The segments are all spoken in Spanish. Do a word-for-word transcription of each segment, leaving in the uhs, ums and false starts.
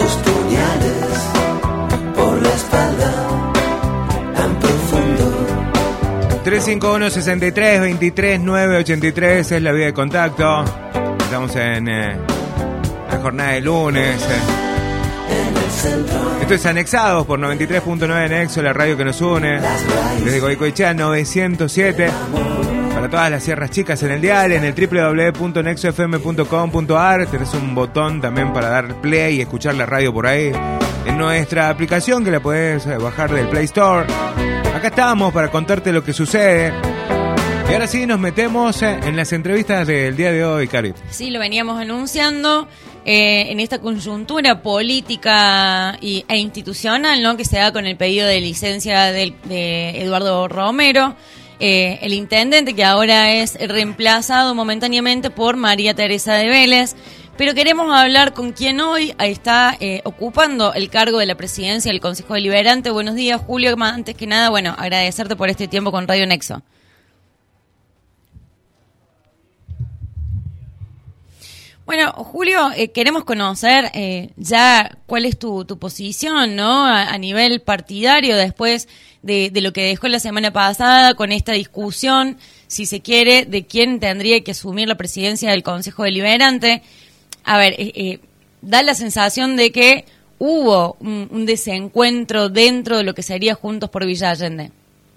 tus puñales por la espalda tan profundo. tres cinco uno, seis tres, veintitrés, nueve ochenta y tres es la vía de contacto. Estamos en eh, la jornada de lunes. Eh. Esto es Anexados por noventa y tres punto nueve Nexo, la radio que nos une. Desde Goicoechea novecientos siete. Para todas las sierras chicas en el dial, en el doble u doble u doble u punto nexo f m punto com punto a r. Tenés un botón también para dar play y escuchar la radio por ahí. En nuestra aplicación que la podés bajar del Play Store. Acá estamos para contarte lo que sucede. Y ahora sí nos metemos en las entrevistas del día de hoy, Cari. Sí, lo veníamos anunciando eh, en esta coyuntura política y, e institucional, ¿no?, que se da con el pedido de licencia de, de Eduardo Romero, eh, el intendente que ahora es reemplazado momentáneamente por María Teresa de Vélez. Pero queremos hablar con quien hoy está eh, ocupando el cargo de la presidencia del Consejo Deliberante. Buenos días, Julio. Antes que nada, bueno, agradecerte por este tiempo con Radio Nexo. Bueno, Julio, eh, queremos conocer eh, ya cuál es tu, tu posición, ¿no?, a, a nivel partidario después de, de lo que dejó la semana pasada con esta discusión, si se quiere, de quién tendría que asumir la presidencia del Consejo Deliberante. A ver, eh, eh, da la sensación de que hubo un, un desencuentro dentro de lo que sería Juntos por Villa Allende.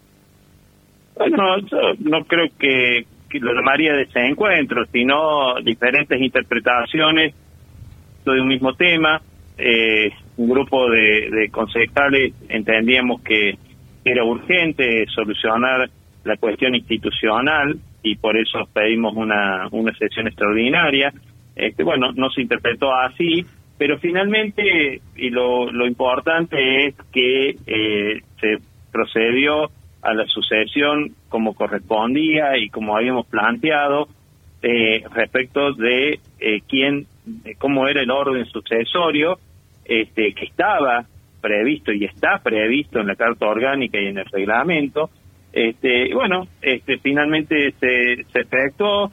Bueno, yo no creo que... que lo llamaría desencuentro, sino diferentes interpretaciones de un mismo tema. Eh, un grupo de, de concejales entendíamos que era urgente solucionar la cuestión institucional y por eso pedimos una, una sesión extraordinaria. Este, bueno, no se interpretó así, pero finalmente, y lo, lo importante es que eh, se procedió a la sucesión como correspondía y como habíamos planteado eh, respecto de eh, quién, de cómo era el orden sucesorio, este, que estaba previsto y está previsto en la Carta Orgánica y en el reglamento. Este, bueno, este, finalmente se, se efectuó,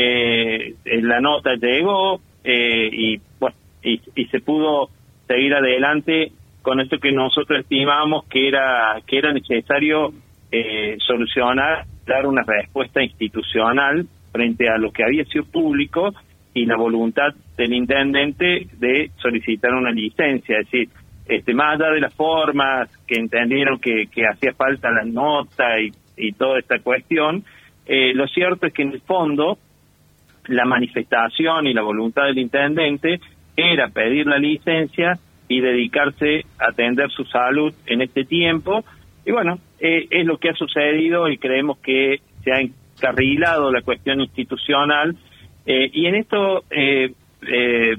eh, la nota llegó eh, y, bueno, y, y se pudo seguir adelante con esto que nosotros estimamos que era que era necesario eh, solucionar, dar una respuesta institucional frente a lo que había sido público y la voluntad del intendente de solicitar una licencia. Es decir, este, más allá de las formas que entendieron que, que hacía falta la nota y, y toda esta cuestión, eh, lo cierto es que en el fondo la manifestación y la voluntad del intendente era pedir la licencia y dedicarse a atender su salud en este tiempo. Y bueno, eh, es lo que ha sucedido y creemos que se ha encarrilado la cuestión institucional. Eh, y en esto eh, eh,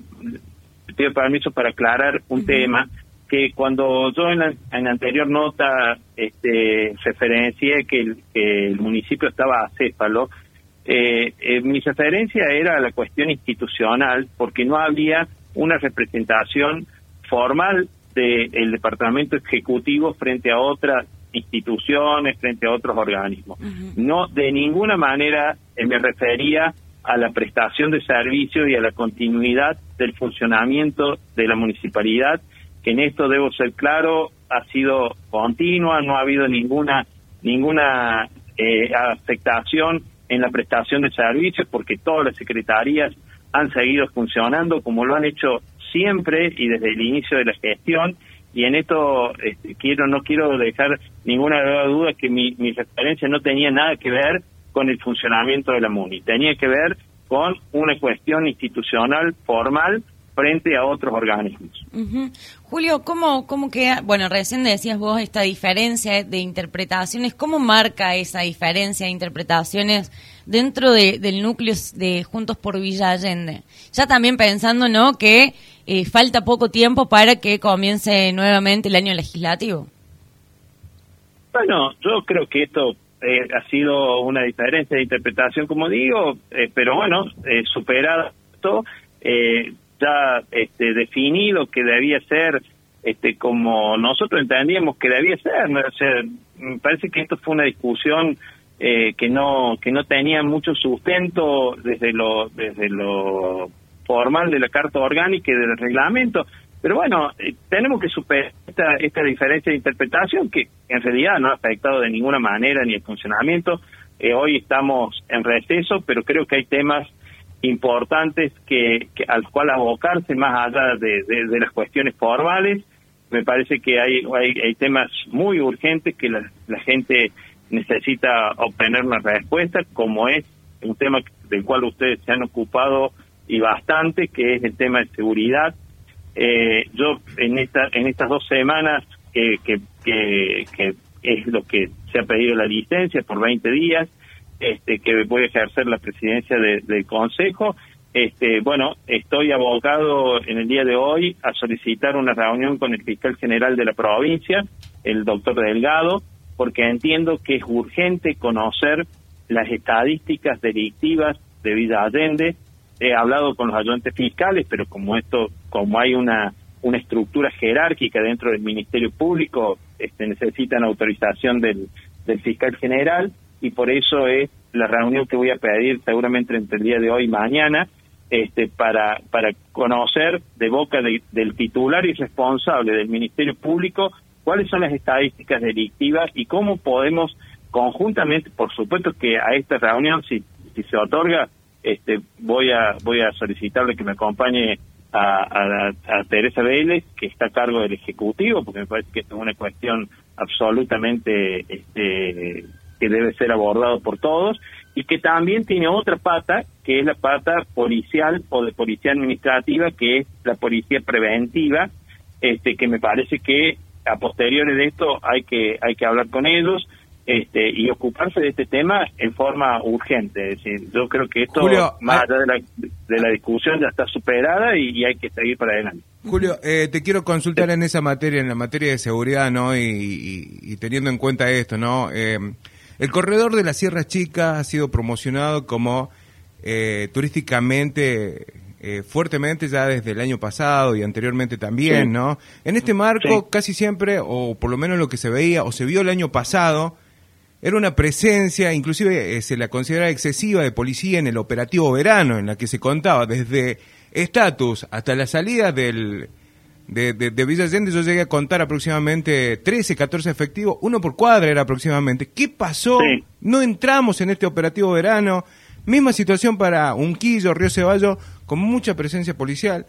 pido permiso para aclarar un uh-huh. tema que cuando yo en la, en la anterior nota este, referencié que el, que el municipio estaba acéfalo, eh, eh, mi referencia era a la cuestión institucional porque no había una representación formal del departamento ejecutivo frente a otras instituciones, frente a otros organismos. Uh-huh. No, de ninguna manera eh, me refería a la prestación de servicios y a la continuidad del funcionamiento de la municipalidad, que en esto debo ser claro, ha sido continua, no ha habido ninguna ninguna eh, afectación en la prestación de servicios, porque todas las secretarías han seguido funcionando como lo han hecho siempre y desde el inicio de la gestión. Y en esto este, quiero no quiero dejar ninguna duda que mi, mi referencia no tenía nada que ver con el funcionamiento de la MUNI, tenía que ver con una cuestión institucional formal frente a otros organismos. Uh-huh. Julio, ¿cómo, cómo queda? Bueno, recién decías vos esta diferencia de interpretaciones, ¿cómo marca esa diferencia de interpretaciones dentro de, del núcleo de Juntos por Villa Allende? Ya también pensando, ¿no?, que eh, falta poco tiempo para que comience nuevamente el año legislativo. Bueno, yo creo que esto eh, ha sido una diferencia de interpretación, como digo, eh, pero bueno, eh, superado esto, eh, ya este, definido que debía ser este, como nosotros entendíamos que debía ser. ¿No? O sea, me parece que esto fue una discusión eh, que no que no tenía mucho sustento desde lo desde lo formal de la Carta Orgánica y del reglamento. Pero bueno, eh, tenemos que superar esta, esta diferencia de interpretación que en realidad no ha afectado de ninguna manera ni el funcionamiento. Eh, hoy estamos en receso, pero creo que hay temas importantes que, que al cual abocarse más allá de, de, de las cuestiones formales. Me parece que hay, hay, hay temas muy urgentes que la, la gente necesita obtener una respuesta, como es un tema del cual ustedes se han ocupado y bastante, que es el tema de seguridad. Eh, yo en esta en estas dos semanas que, que, que, que es lo que se ha pedido la licencia por veinte días, este, que voy a ejercer la presidencia de, del Consejo, este, bueno, estoy abocado en el día de hoy a solicitar una reunión con el fiscal general de la provincia, el doctor Delgado, porque entiendo que es urgente conocer las estadísticas delictivas de Villa Allende. He hablado con los ayudantes fiscales, pero como esto, como hay una una estructura jerárquica dentro del Ministerio Público, este, necesitan autorización del, del fiscal general, y por eso es la reunión que voy a pedir seguramente entre el día de hoy y mañana, este, para para conocer de boca de, del titular y responsable del Ministerio Público cuáles son las estadísticas delictivas y cómo podemos conjuntamente, por supuesto que a esta reunión, si si se otorga, este voy a voy a solicitarle que me acompañe a, a, a Teresa Vélez, que está a cargo del Ejecutivo, porque me parece que esto es una cuestión absolutamente este, que debe ser abordado por todos, y que también tiene otra pata, que es la pata policial o de policía administrativa, que es la policía preventiva, este que me parece que a posteriores de esto hay que hay que hablar con ellos, este y ocuparse de este tema en forma urgente. Es decir, yo creo que esto, Julio, más hay... allá de la, de la discusión, ya está superada y, y hay que seguir para adelante. Julio, eh, te quiero consultar en esa materia, en la materia de seguridad, ¿no? Y, y, y teniendo en cuenta esto, ¿no? Eh, el corredor de la Sierra Chica ha sido promocionado como eh, turísticamente eh, fuertemente ya desde el año pasado y anteriormente también, sí. ¿no? En este marco, sí. casi siempre, o por lo menos lo que se veía o se vio el año pasado, era una presencia, inclusive eh, se la considera excesiva, de policía en el operativo verano, en la que se contaba desde estatus hasta la salida del de, de, de Villa Allende. Yo llegué a contar aproximadamente trece, catorce efectivos, uno por cuadra era aproximadamente. ¿Qué pasó? Sí. No entramos en este operativo verano. Misma situación para Unquillo, Río Ceballos, con mucha presencia policial.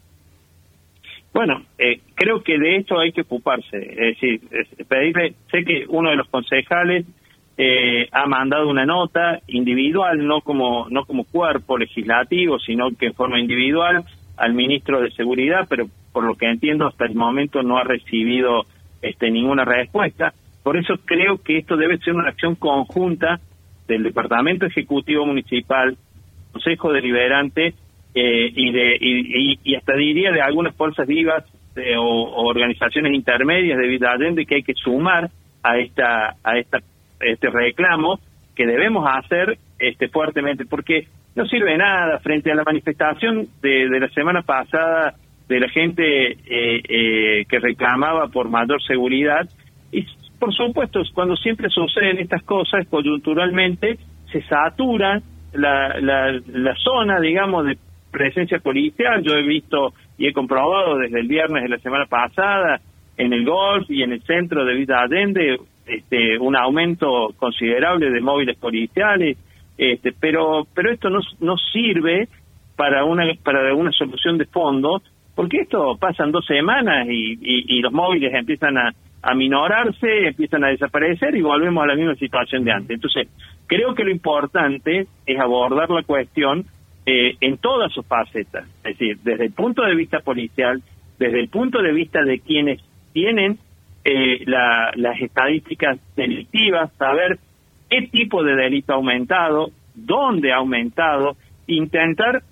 Bueno, eh, creo que de esto hay que ocuparse. Es decir, es pedirle, sé que uno de los concejales eh, ha mandado una nota individual, no como no como cuerpo legislativo, sino que en forma individual al ministro de Seguridad, pero por lo que entiendo hasta el momento no ha recibido este, ninguna respuesta. Por eso creo que esto debe ser una acción conjunta del Departamento Ejecutivo Municipal, Consejo Deliberante, eh, y, de, y, y hasta diría de algunas fuerzas vivas eh, o, o organizaciones intermedias de Villa Allende, que hay que sumar a esta a esta este reclamo que debemos hacer este fuertemente, porque no sirve nada frente a la manifestación de, de la semana pasada de la gente eh, eh, que reclamaba por mayor seguridad. Y por supuesto, cuando siempre suceden estas cosas, coyunturalmente se satura la, la, la zona, digamos, de presencia policial. Yo he visto y he comprobado desde el viernes de la semana pasada en el Golf y en el centro de Villa Allende este, un aumento considerable de móviles policiales, este, pero pero esto no, no sirve para una para una solución de fondo, porque esto pasan dos semanas y, y, y los móviles empiezan a a minorarse, empiezan a desaparecer y volvemos a la misma situación de antes. Entonces, creo que lo importante es abordar la cuestión eh, en todas sus facetas, es decir, desde el punto de vista policial, desde el punto de vista de quienes tienen eh, la, las estadísticas delictivas, saber qué tipo de delito ha aumentado, dónde ha aumentado, intentar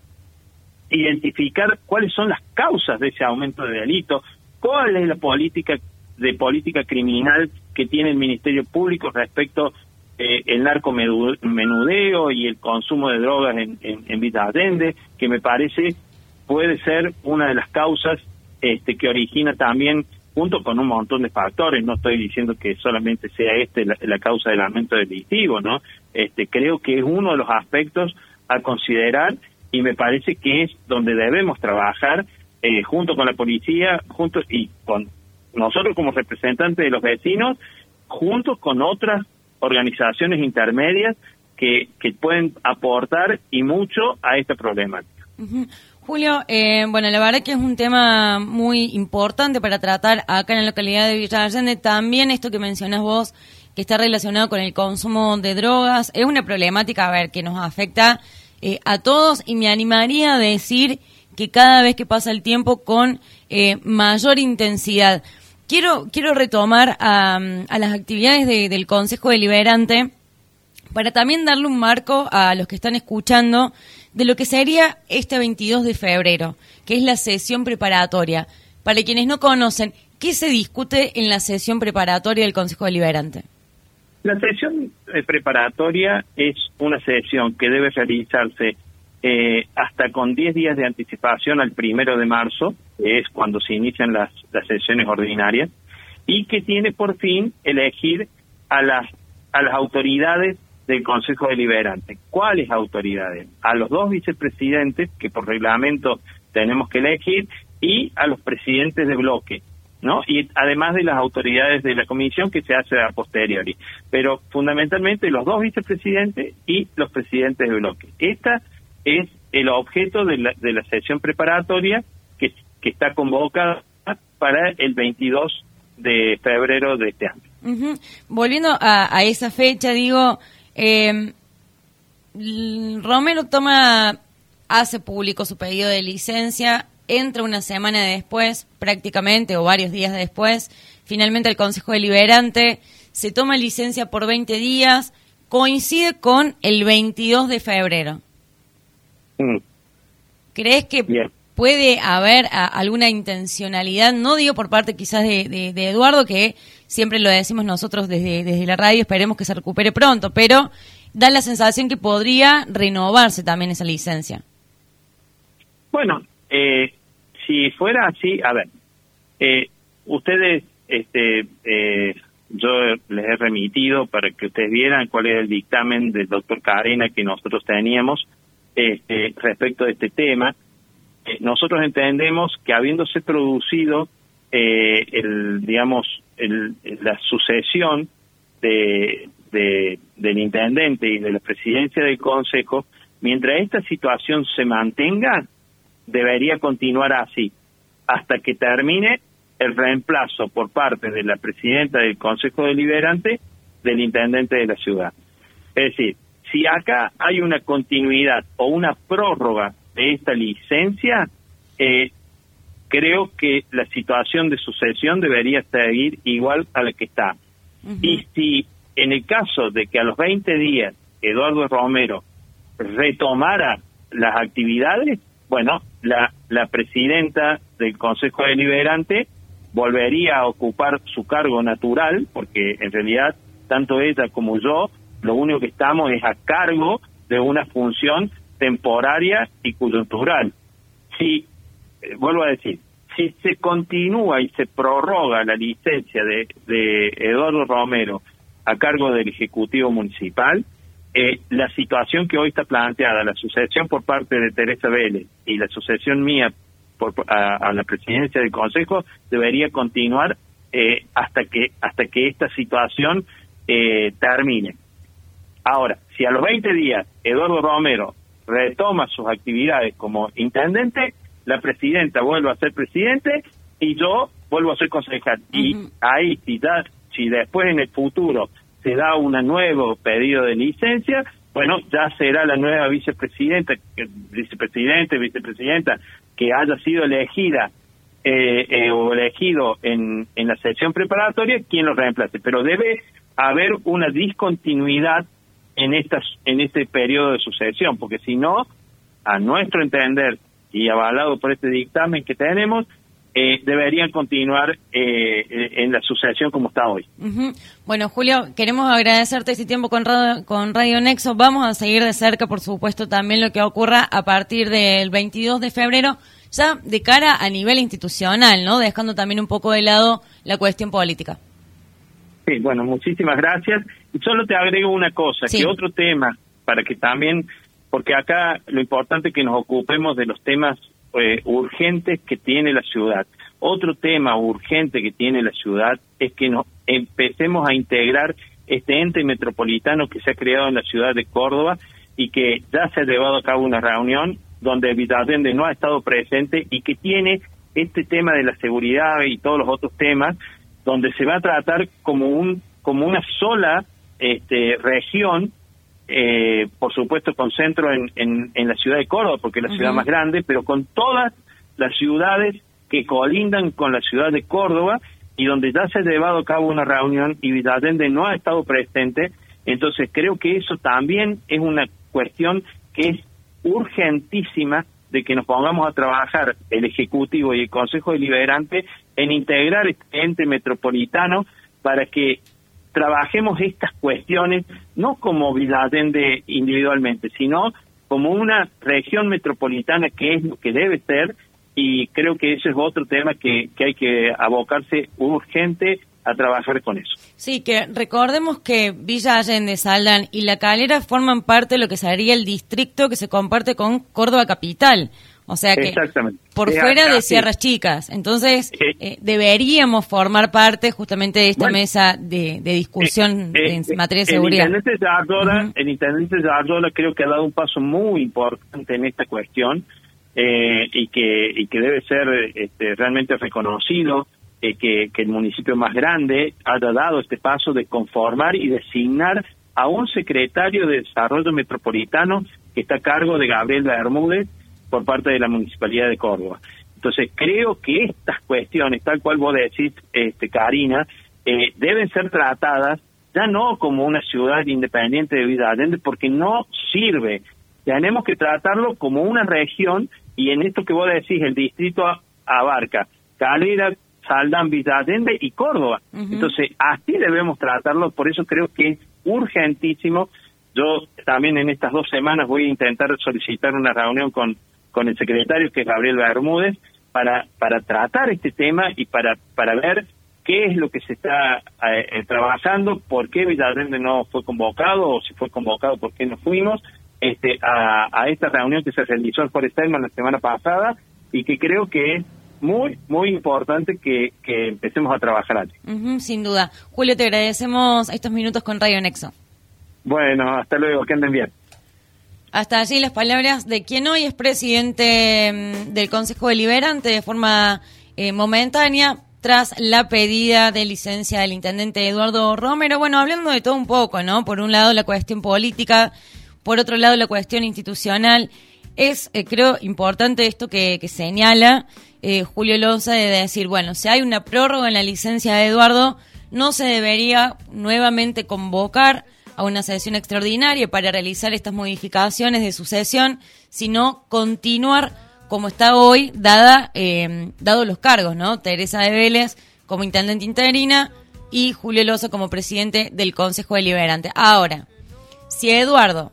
identificar cuáles son las causas de ese aumento de delito, cuál es la política de política criminal que tiene el Ministerio Público respecto eh, el narcomenudeo y el consumo de drogas en, en, en Villa Allende, que me parece puede ser una de las causas este, que origina también, junto con un montón de factores, no estoy diciendo que solamente sea este la, la causa del aumento delictivo, ¿no? Este, creo que es uno de los aspectos a considerar y me parece que es donde debemos trabajar eh, junto con la policía, junto y con nosotros como representantes de los vecinos, juntos con otras organizaciones intermedias que, que pueden aportar y mucho a esta problemática. Uh-huh. Julio, eh, bueno, la verdad que es un tema muy importante para tratar acá en la localidad de Villa Allende. También esto que mencionas vos, que está relacionado con el consumo de drogas, es una problemática, a ver, que nos afecta eh, a todos, y me animaría a decir que cada vez que pasa el tiempo con eh, mayor intensidad. Quiero quiero retomar a, a las actividades de, del Consejo Deliberante para también darle un marco a los que están escuchando de lo que sería este veintidós de febrero, que es la sesión preparatoria. Para quienes no conocen, ¿qué se discute en la sesión preparatoria del Consejo Deliberante? La sesión eh, preparatoria es una sesión que debe realizarse eh, hasta con diez días de anticipación al primero de marzo, que es cuando se inician las, las sesiones ordinarias, y que tiene por fin elegir a las, a las autoridades del Consejo Deliberante. ¿Cuáles autoridades? A los dos vicepresidentes, que por reglamento tenemos que elegir, y a los presidentes de bloque, ¿no? Y además de las autoridades de la comisión, que se hace a posteriori. Pero fundamentalmente los dos vicepresidentes y los presidentes de bloque. Esta es el objeto de la, de la sesión preparatoria que, que está convocada para el veintidós de febrero de este año. Uh-huh. Volviendo a, a esa fecha, digo... Eh, Romero toma, hace público su pedido de licencia, entra una semana después, prácticamente, o varios días después, finalmente el Consejo Deliberante se toma licencia por veinte días, coincide con el veintidós de febrero. Mm. ¿Crees que Bien. puede haber a, alguna intencionalidad, no digo por parte quizás de, de, de Eduardo, que siempre lo decimos nosotros desde, desde la radio, esperemos que se recupere pronto, pero da la sensación que podría renovarse también esa licencia? Bueno, eh, si fuera así, a ver, eh, ustedes, este, eh, yo les he remitido para que ustedes vieran cuál es el dictamen del doctor Carena que nosotros teníamos este, respecto de este tema. Eh, nosotros entendemos que habiéndose producido eh, el, digamos, el, la sucesión de, de del intendente y de la presidencia del consejo, mientras esta situación se mantenga, debería continuar así hasta que termine el reemplazo por parte de la presidenta del Consejo Deliberante del intendente de la ciudad. Es decir, si acá hay una continuidad o una prórroga de esta licencia, eh, creo que la situación de sucesión debería seguir igual a la que está. Uh-huh. Y si en el caso de que a los veinte días Eduardo Romero retomara las actividades, bueno, la, la presidenta del Consejo Deliberante volvería a ocupar su cargo natural, porque en realidad tanto ella como yo, lo único que estamos es a cargo de una función temporaria y coyuntural. Si, eh, vuelvo a decir, si se continúa y se prorroga la licencia de, de Eduardo Romero a cargo del Ejecutivo Municipal, eh, la situación que hoy está planteada, la sucesión por parte de Teresa Vélez y la sucesión mía por, a, a la presidencia del Consejo, debería continuar eh, hasta que hasta que esta situación eh, termine. Ahora, si a los veinte días Eduardo Romero retoma sus actividades como intendente, la presidenta vuelve a ser presidente y yo vuelvo a ser concejal. Uh-huh. Y ahí, si, da, si después en el futuro se da un nuevo pedido de licencia, bueno, ya será la nueva vicepresidenta, vicepresidente, vicepresidenta que haya sido elegida eh, eh, o elegido en, en la sesión preparatoria quien lo reemplace. Pero debe haber una discontinuidad en estas en este periodo de sucesión, porque si no, a nuestro entender y avalado por este dictamen que tenemos, eh, deberían continuar eh, en la sucesión como está hoy. Uh-huh. Bueno, Julio, queremos agradecerte este tiempo con Radio, con Radio Nexo. Vamos a seguir de cerca, por supuesto, también lo que ocurra a partir del veintidós de febrero, ya de cara a nivel institucional, ¿no? Dejando también un poco de lado la cuestión política. Sí, bueno, muchísimas gracias. Y solo te agrego una cosa, sí. que otro tema, para que también, porque acá lo importante es que nos ocupemos de los temas eh, urgentes que tiene la ciudad. Otro tema urgente que tiene la ciudad es que nos empecemos a integrar este ente metropolitano que se ha creado en la ciudad de Córdoba y que ya se ha llevado a cabo una reunión donde Vitallende no ha estado presente y que tiene este tema de la seguridad y todos los otros temas, donde se va a tratar como un como una sola este, región, eh, por supuesto con centro en, en, en la ciudad de Córdoba, porque es la ciudad uh-huh. más grande, pero con todas las ciudades que colindan con la ciudad de Córdoba y donde ya se ha llevado a cabo una reunión y Vitallende no ha estado presente. Entonces creo que eso también es una cuestión que es urgentísima de que nos pongamos a trabajar el Ejecutivo y el Consejo Deliberante en integrar este ente metropolitano para que trabajemos estas cuestiones no como Vitallende individualmente, sino como una región metropolitana que es lo que debe ser, y creo que ese es otro tema que, que hay que abocarse urgente a trabajar con eso. Sí, que recordemos que Villa Allende, Saldán y La Calera forman parte de lo que sería el distrito que se comparte con Córdoba Capital. O sea que por es fuera acá, de Sierras sí. Chicas. Entonces, eh, eh, deberíamos formar parte justamente de esta bueno, mesa de, de discusión eh, eh, en materia de seguridad. El intendente Yardola, uh-huh. el intendente Yardola creo que ha dado un paso muy importante en esta cuestión eh, y que y que debe ser este, realmente reconocido, eh, que, que el municipio más grande haya dado este paso de conformar y designar a un secretario de Desarrollo Metropolitano que está a cargo de Gabriel Bermúdez por parte de la Municipalidad de Córdoba. Entonces, creo que estas cuestiones, tal cual vos decís, este, Karina, eh, deben ser tratadas ya no como una ciudad independiente de Vitallende, porque no sirve. Tenemos que tratarlo como una región, y en esto que vos decís, el distrito abarca Calera, Saldán, Vitallende y Córdoba. Uh-huh. Entonces, así debemos tratarlo, por eso creo que es urgentísimo. Yo también en estas dos semanas voy a intentar solicitar una reunión con con el secretario, que es Gabriel Bermúdez, para para tratar este tema y para para ver qué es lo que se está eh, trabajando, por qué Vitallende no fue convocado, o si fue convocado, por qué no fuimos este a, a esta reunión que se realizó en Forestelman la semana pasada, y que creo que es muy, muy importante que, que empecemos a trabajar allí. Uh-huh, sin duda. Julio, te agradecemos estos minutos con Radio Nexo. Bueno, hasta luego, que anden bien. Hasta allí las palabras de quien hoy es presidente del Consejo Deliberante de forma eh, momentánea, tras la pedida de licencia del intendente Eduardo Romero. Bueno, hablando de todo un poco, ¿no? Por un lado la cuestión política, por otro lado la cuestión institucional. Es, eh, creo, importante esto que, que señala eh, Julio Loza, de decir, bueno, si hay una prórroga en la licencia de Eduardo, no se debería nuevamente convocar a una sesión extraordinaria para realizar estas modificaciones de sucesión, sino continuar como está hoy, dada eh, dado los cargos, ¿no? Teresa de Vélez como intendente interina y Julio Loza como presidente del Consejo Deliberante. Ahora, si Eduardo,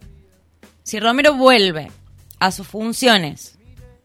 si Romero vuelve a sus funciones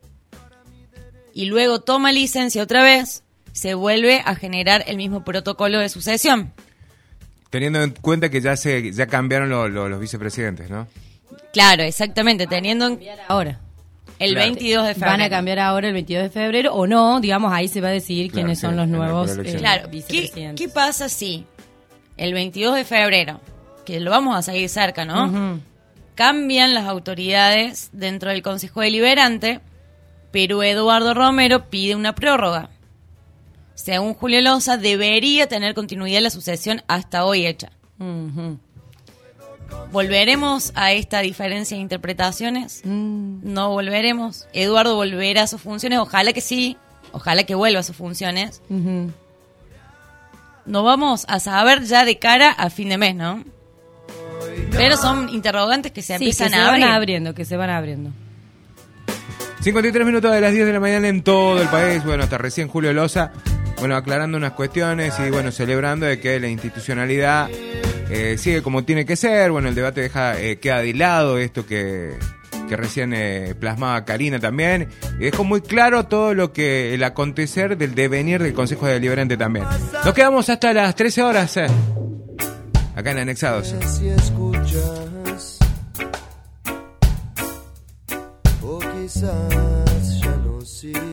y luego toma licencia otra vez, se vuelve a generar el mismo protocolo de sucesión. Teniendo en cuenta que ya se ya cambiaron lo, lo, los vicepresidentes, ¿no? Claro, exactamente, teniendo en ahora el claro. veintidós de febrero. Van a cambiar ahora el veintidós de febrero o no, digamos, ahí se va a decidir Claro, quiénes sí, son los en la nuevos elección. eh, Claro, ¿qué, vicepresidentes. ¿qué pasa si el veintidós de febrero, que lo vamos a seguir cerca, ¿no? Uh-huh. Cambian las autoridades dentro del Consejo Deliberante, pero Eduardo Romero pide una prórroga. Según Julio Loza, debería tener continuidad la sucesión hasta hoy hecha. Uh-huh. ¿Volveremos a esta diferencia de interpretaciones? Mm. ¿No volveremos? ¿Eduardo volverá a sus funciones? Ojalá que sí, ojalá que vuelva a sus funciones. Uh-huh. No vamos a saber ya de cara a fin de mes, ¿no? Pero son interrogantes que se Sí, empiezan que se a van abrir. abriendo, que se van abriendo. cincuenta y tres minutos de las diez de la mañana en todo el país. Bueno, hasta recién Julio Loza, bueno, aclarando unas cuestiones y, bueno, celebrando de que la institucionalidad eh, sigue como tiene que ser. Bueno, el debate deja eh, queda de lado esto que, que recién eh, plasmaba Karina también. Y dejó muy claro todo lo que el acontecer del devenir del Consejo Deliberante también. Nos quedamos hasta las trece horas eh, acá en Anexados. Si escuchas, o quizás ya no así.